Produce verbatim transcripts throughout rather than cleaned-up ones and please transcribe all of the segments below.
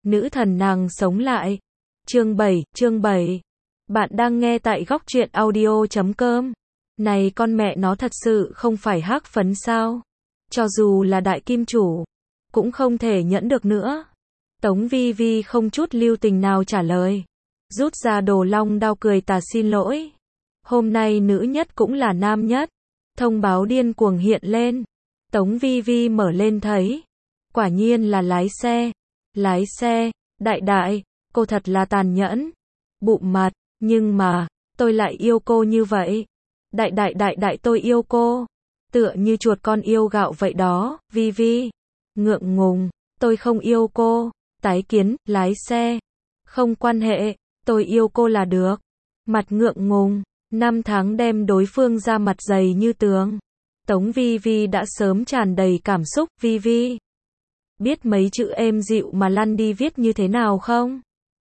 nữ thần nàng sống lại. Chương bảy, chương bảy. Bạn đang nghe tại góc truyện audio chấm com. Này con mẹ nó thật sự không phải hắc phấn sao? Cho dù là đại kim chủ, cũng không thể nhẫn được nữa. Tống Vi Vi không chút lưu tình nào trả lời. Rút ra đồ long đao cười tà xin lỗi. Hôm nay nữ nhất cũng là nam nhất. Thông báo điên cuồng hiện lên. Tống Vi Vi mở lên thấy. Quả nhiên là lái xe. Lái xe, đại đại, cô thật là tàn nhẫn. Bụng mặt, nhưng mà, tôi lại yêu cô như vậy. Đại đại đại đại tôi yêu cô. Tựa như chuột con yêu gạo vậy đó, Vi Vi. Ngượng ngùng, tôi không yêu cô. Tái kiến, lái xe. Không quan hệ, tôi yêu cô là được. Mặt ngượng ngùng, năm tháng đem đối phương ra mặt dày như tường. Tống Vi Vi đã sớm tràn đầy cảm xúc, Vi Vi. Biết mấy chữ êm dịu mà lăn đi viết như thế nào không?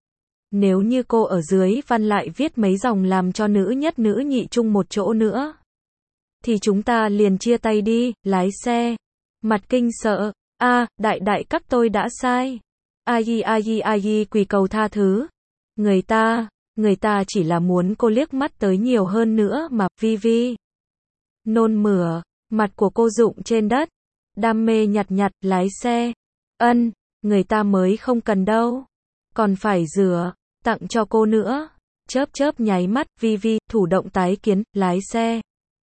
Nếu như cô ở dưới văn lại viết mấy dòng làm cho nữ nhất nữ nhị chung một chỗ nữa. Thì chúng ta liền chia tay đi, lái xe. Mặt kinh sợ, a đại đại các tôi đã sai. Ai yi ai yi ai yi quỳ cầu tha thứ. Người ta, người ta chỉ là muốn cô liếc mắt tới nhiều hơn nữa mà, Vi Vi. Nôn mửa, mặt của cô rụng trên đất. Đam mê nhặt nhặt, lái xe. Ân, người ta mới không cần đâu. Còn phải rửa, tặng cho cô nữa. Chớp chớp nháy mắt, Vi Vi, thủ động tái kiến, lái xe.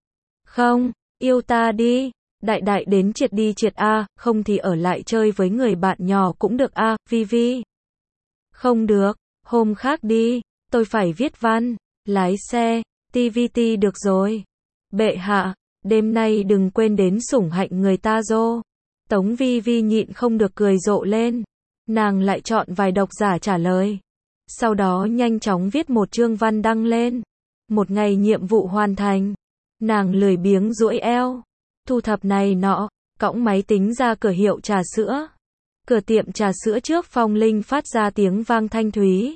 Không, yêu ta đi. Đại đại đến triệt đi triệt a, không thì ở lại chơi với người bạn nhỏ cũng được a, Vi Vi. Không được, hôm khác đi, tôi phải viết văn. Lái xe, ti vi ti được rồi. Bệ hạ, đêm nay đừng quên đến sủng hạnh người ta dô. Tống Vi Vi nhịn không được cười rộ lên. Nàng lại chọn vài độc giả trả lời. Sau đó nhanh chóng viết một chương văn đăng lên. Một ngày nhiệm vụ hoàn thành. Nàng lười biếng duỗi eo. Thu thập này nọ, cõng máy tính ra cửa hiệu trà sữa. Cửa tiệm trà sữa trước phong linh phát ra tiếng vang thanh thúy.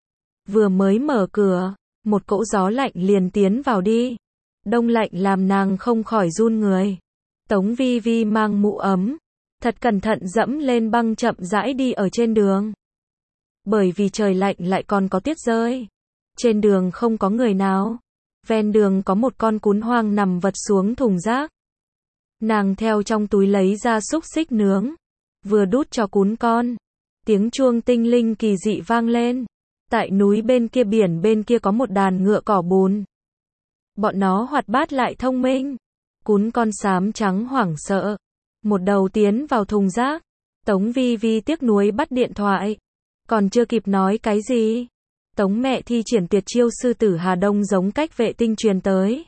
Vừa mới mở cửa, một cỗ gió lạnh liền tiến vào đi. Đông lạnh làm nàng không khỏi run người. Tống Vi Vi mang mũ ấm, thật cẩn thận dẫm lên băng chậm rãi đi ở trên đường. Bởi vì trời lạnh lại còn có tuyết rơi. Trên đường không có người nào. Ven đường có một con cún hoang nằm vật xuống thùng rác. Nàng theo trong túi lấy ra xúc xích nướng. Vừa đút cho cún con. Tiếng chuông tinh linh kỳ dị vang lên. Tại núi bên kia biển bên kia có một đàn ngựa cỏ bùn. Bọn nó hoạt bát lại thông minh. Cún con xám trắng hoảng sợ. Một đầu tiến vào thùng rác. Tống Vi Vi tiếc nuối bắt điện thoại. Còn chưa kịp nói cái gì. Tống mẹ thi triển tuyệt chiêu sư tử Hà Đông giống cách vệ tinh truyền tới.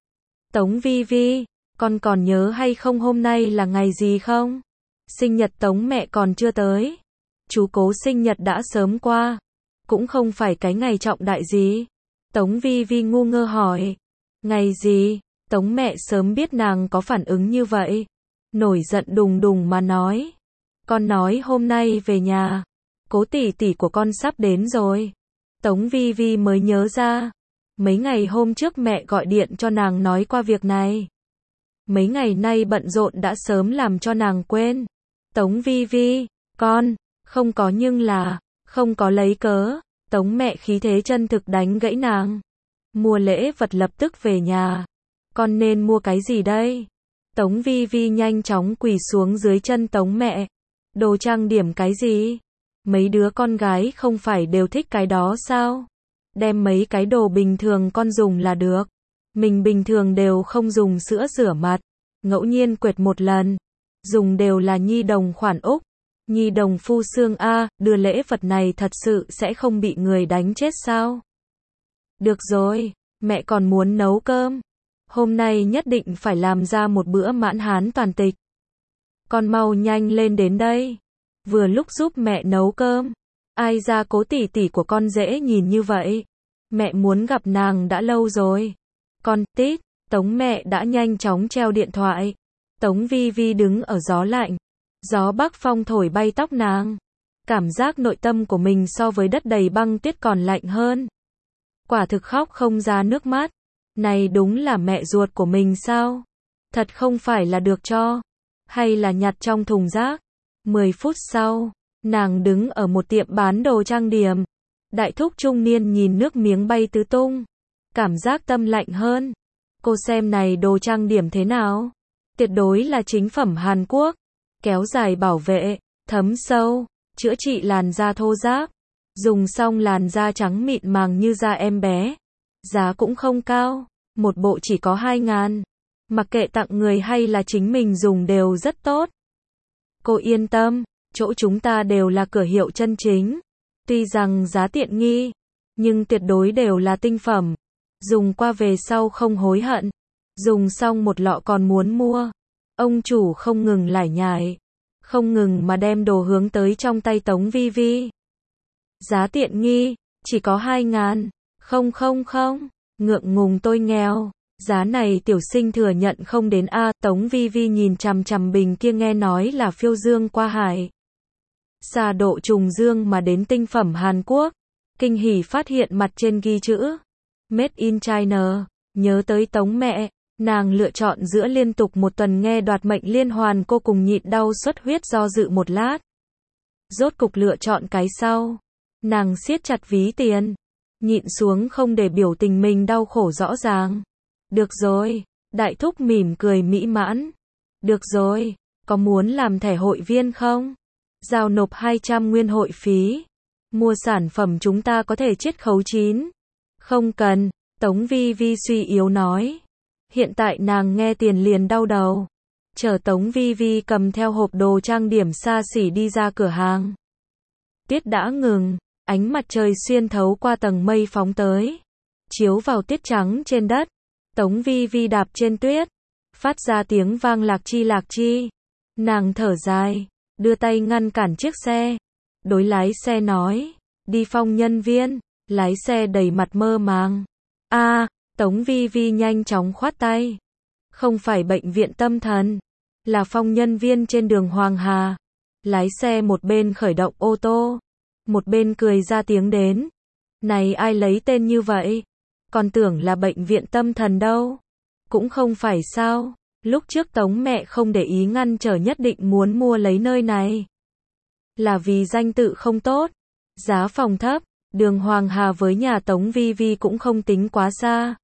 Tống Vi Vi, con còn nhớ hay không hôm nay là ngày gì không? Sinh nhật Tống mẹ còn chưa tới. Chú Cố sinh nhật đã sớm qua. Cũng không phải cái ngày trọng đại gì. Tống Vi Vi ngu ngơ hỏi. Ngày gì? Tống mẹ sớm biết nàng có phản ứng như vậy. Nổi giận đùng đùng mà nói. Con nói hôm nay về nhà. Cố tỷ tỷ của con sắp đến rồi. Tống Vi Vi mới nhớ ra. Mấy ngày hôm trước mẹ gọi điện cho nàng nói qua việc này. Mấy ngày nay bận rộn đã sớm làm cho nàng quên. Tống Vi Vi, con, không có nhưng là, không có lấy cớ. Tống mẹ khí thế chân thực đánh gãy nàng. Mua lễ vật lập tức về nhà. Con nên mua cái gì đây? Tống Vi Vi nhanh chóng quỳ xuống dưới chân Tống mẹ. Đồ trang điểm cái gì? Mấy đứa con gái không phải đều thích cái đó sao? Đem mấy cái đồ bình thường con dùng là được. Mình bình thường đều không dùng sữa rửa mặt. Ngẫu nhiên quệt một lần. Dùng đều là nhi đồng khoản Úc. Nhi đồng phu xương A, đưa lễ vật này thật sự sẽ không bị người đánh chết sao? Được rồi, mẹ còn muốn nấu cơm. Hôm nay nhất định phải làm ra một bữa mãn hán toàn tịch. Con mau nhanh lên đến đây. Vừa lúc giúp mẹ nấu cơm. Ai ra Cố tỷ tỷ của con dễ nhìn như vậy. Mẹ muốn gặp nàng đã lâu rồi. Con, tít, Tống mẹ đã nhanh chóng treo điện thoại. Tống Vi Vi đứng ở gió lạnh. Gió bắc phong thổi bay tóc nàng. Cảm giác nội tâm của mình so với đất đầy băng tuyết còn lạnh hơn. Quả thực khóc không ra nước mắt. Này đúng là mẹ ruột của mình sao? Thật không phải là được cho. Hay là nhặt trong thùng rác. Mười phút sau, Nàng đứng ở một tiệm bán đồ trang điểm. Đại thúc trung niên nhìn nước miếng bay tứ tung. Cảm giác tâm lạnh hơn. Cô xem này đồ trang điểm thế nào? Tuyệt đối là chính phẩm Hàn Quốc. Kéo dài bảo vệ, thấm sâu, chữa trị làn da thô ráp. Dùng xong làn da trắng mịn màng như da em bé. Giá cũng không cao. Một bộ chỉ có hai ngàn. Mặc kệ tặng người hay là chính mình dùng đều rất tốt. Cô yên tâm, chỗ chúng ta đều là cửa hiệu chân chính. Tuy rằng giá tiện nghi, nhưng tuyệt đối đều là tinh phẩm. Dùng qua về sau không hối hận. Dùng xong một lọ còn muốn mua. Ông chủ không ngừng lải nhải. Không ngừng mà đem đồ hướng tới trong tay Tống Vi Vi. Giá tiện nghi, chỉ có hai ngàn. Không không không, ngượng ngùng tôi nghèo. Giá này tiểu sinh thừa nhận không đến a. Tống Vi Vi nhìn chằm chằm bình kia nghe nói là phiêu dương qua hải. Xa độ trùng dương mà đến tinh phẩm Hàn Quốc. Kinh hỉ phát hiện mặt trên ghi chữ Made in China. Nhớ tới Tống mẹ, nàng lựa chọn giữa liên tục một tuần nghe đoạt mệnh liên hoàn cô cùng nhịn đau xuất huyết do dự một lát. Rốt cục lựa chọn cái sau. Nàng siết chặt ví tiền. Nhịn xuống không để biểu tình mình đau khổ rõ ràng. Được rồi, đại thúc mỉm cười mỹ mãn. Được rồi, có muốn làm thẻ hội viên không? Giao nộp hai trăm nguyên hội phí. Mua sản phẩm chúng ta có thể chiết khấu chín. Không cần, Tống Vi Vi suy yếu nói. Hiện tại nàng nghe tiền liền đau đầu. Chờ Tống Vi Vi cầm theo hộp đồ trang điểm xa xỉ đi ra cửa hàng. Tuyết đã ngừng, ánh mặt trời xuyên thấu qua tầng mây phóng tới. Chiếu vào tuyết trắng trên đất. Tống Vi Vi đạp trên tuyết. Phát ra tiếng vang lạc chi lạc chi. Nàng thở dài. Đưa tay ngăn cản chiếc xe. Đối lái xe nói. Đi phong nhân viên. Lái xe đầy mặt mơ màng. A, à, Tống Vi Vi nhanh chóng khoát tay. Không phải bệnh viện tâm thần. Là phong nhân viên trên đường Hoàng Hà. Lái xe một bên khởi động ô tô. Một bên cười ra tiếng đến. Này ai lấy tên như vậy? Còn tưởng là bệnh viện tâm thần đâu. Cũng không phải sao. Lúc trước Tống mẹ không để ý ngăn trở nhất định muốn mua lấy nơi này. Là vì danh tự không tốt. Giá phòng thấp. Đường Hoàng Hà với nhà Tống Vi Vi cũng không tính quá xa.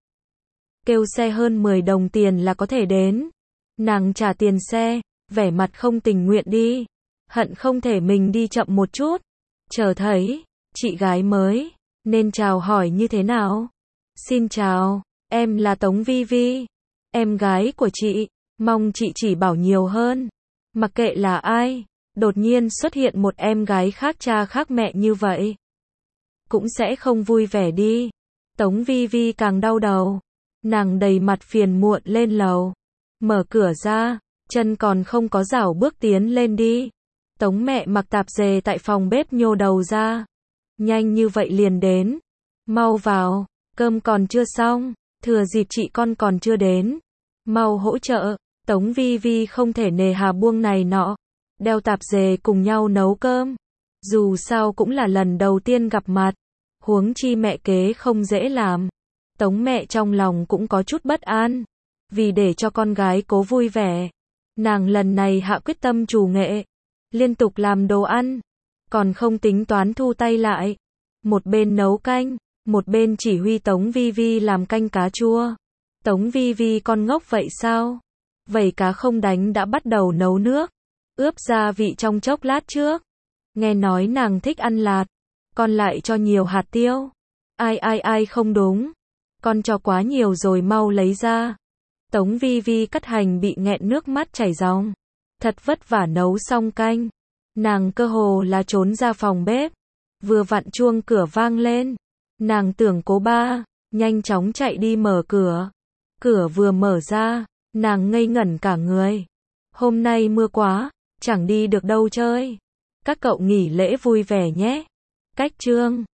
Kêu xe hơn mười đồng tiền là có thể đến. Nàng trả tiền xe. Vẻ mặt không tình nguyện đi. Hận không thể mình đi chậm một chút. Chờ thấy. Chị gái mới. Nên chào hỏi như thế nào? Xin chào. Em là Tống Vi Vi. Em gái của chị. Mong chị chỉ bảo nhiều hơn. Mặc kệ là ai. Đột nhiên xuất hiện một em gái khác cha khác mẹ như vậy. Cũng sẽ không vui vẻ đi. Tống Vi Vi càng đau đầu. Nàng đầy mặt phiền muộn lên lầu. Mở cửa ra. Chân còn không có rảo bước tiến lên đi. Tống mẹ mặc tạp dề tại phòng bếp nhô đầu ra. Nhanh như vậy liền đến. Mau vào. Cơm còn chưa xong. Thừa dịp chị con còn chưa đến. Mau hỗ trợ. Tống Vi Vi không thể nề hà buông này nọ. Đeo tạp dề cùng nhau nấu cơm. Dù sao cũng là lần đầu tiên gặp mặt. Huống chi mẹ kế không dễ làm. Tống mẹ trong lòng cũng có chút bất an. Vì để cho con gái cố vui vẻ. Nàng lần này hạ quyết tâm trù nghệ. Liên tục làm đồ ăn. Còn không tính toán thu tay lại. Một bên nấu canh. Một bên chỉ huy Tống Vi Vi làm canh cá chua. Tống Vi Vi con ngốc vậy sao? Vẩy cá không đánh đã bắt đầu nấu nước. Ướp gia vị trong chốc lát trước. Nghe nói nàng thích ăn lạt. Con lại cho nhiều hạt tiêu. Ai ai ai không đúng. Con cho quá nhiều rồi mau lấy ra. Tống Vi Vi cắt hành bị nghẹn nước mắt chảy ròng. Thật vất vả nấu xong canh. Nàng cơ hồ là trốn ra phòng bếp. Vừa vặn chuông cửa vang lên. Nàng tưởng cố ba. Nhanh chóng chạy đi mở cửa. Cửa vừa mở ra. Nàng ngây ngẩn cả người. Hôm nay mưa quá. Chẳng đi được đâu chơi. Các cậu nghỉ lễ vui vẻ nhé. Cách chương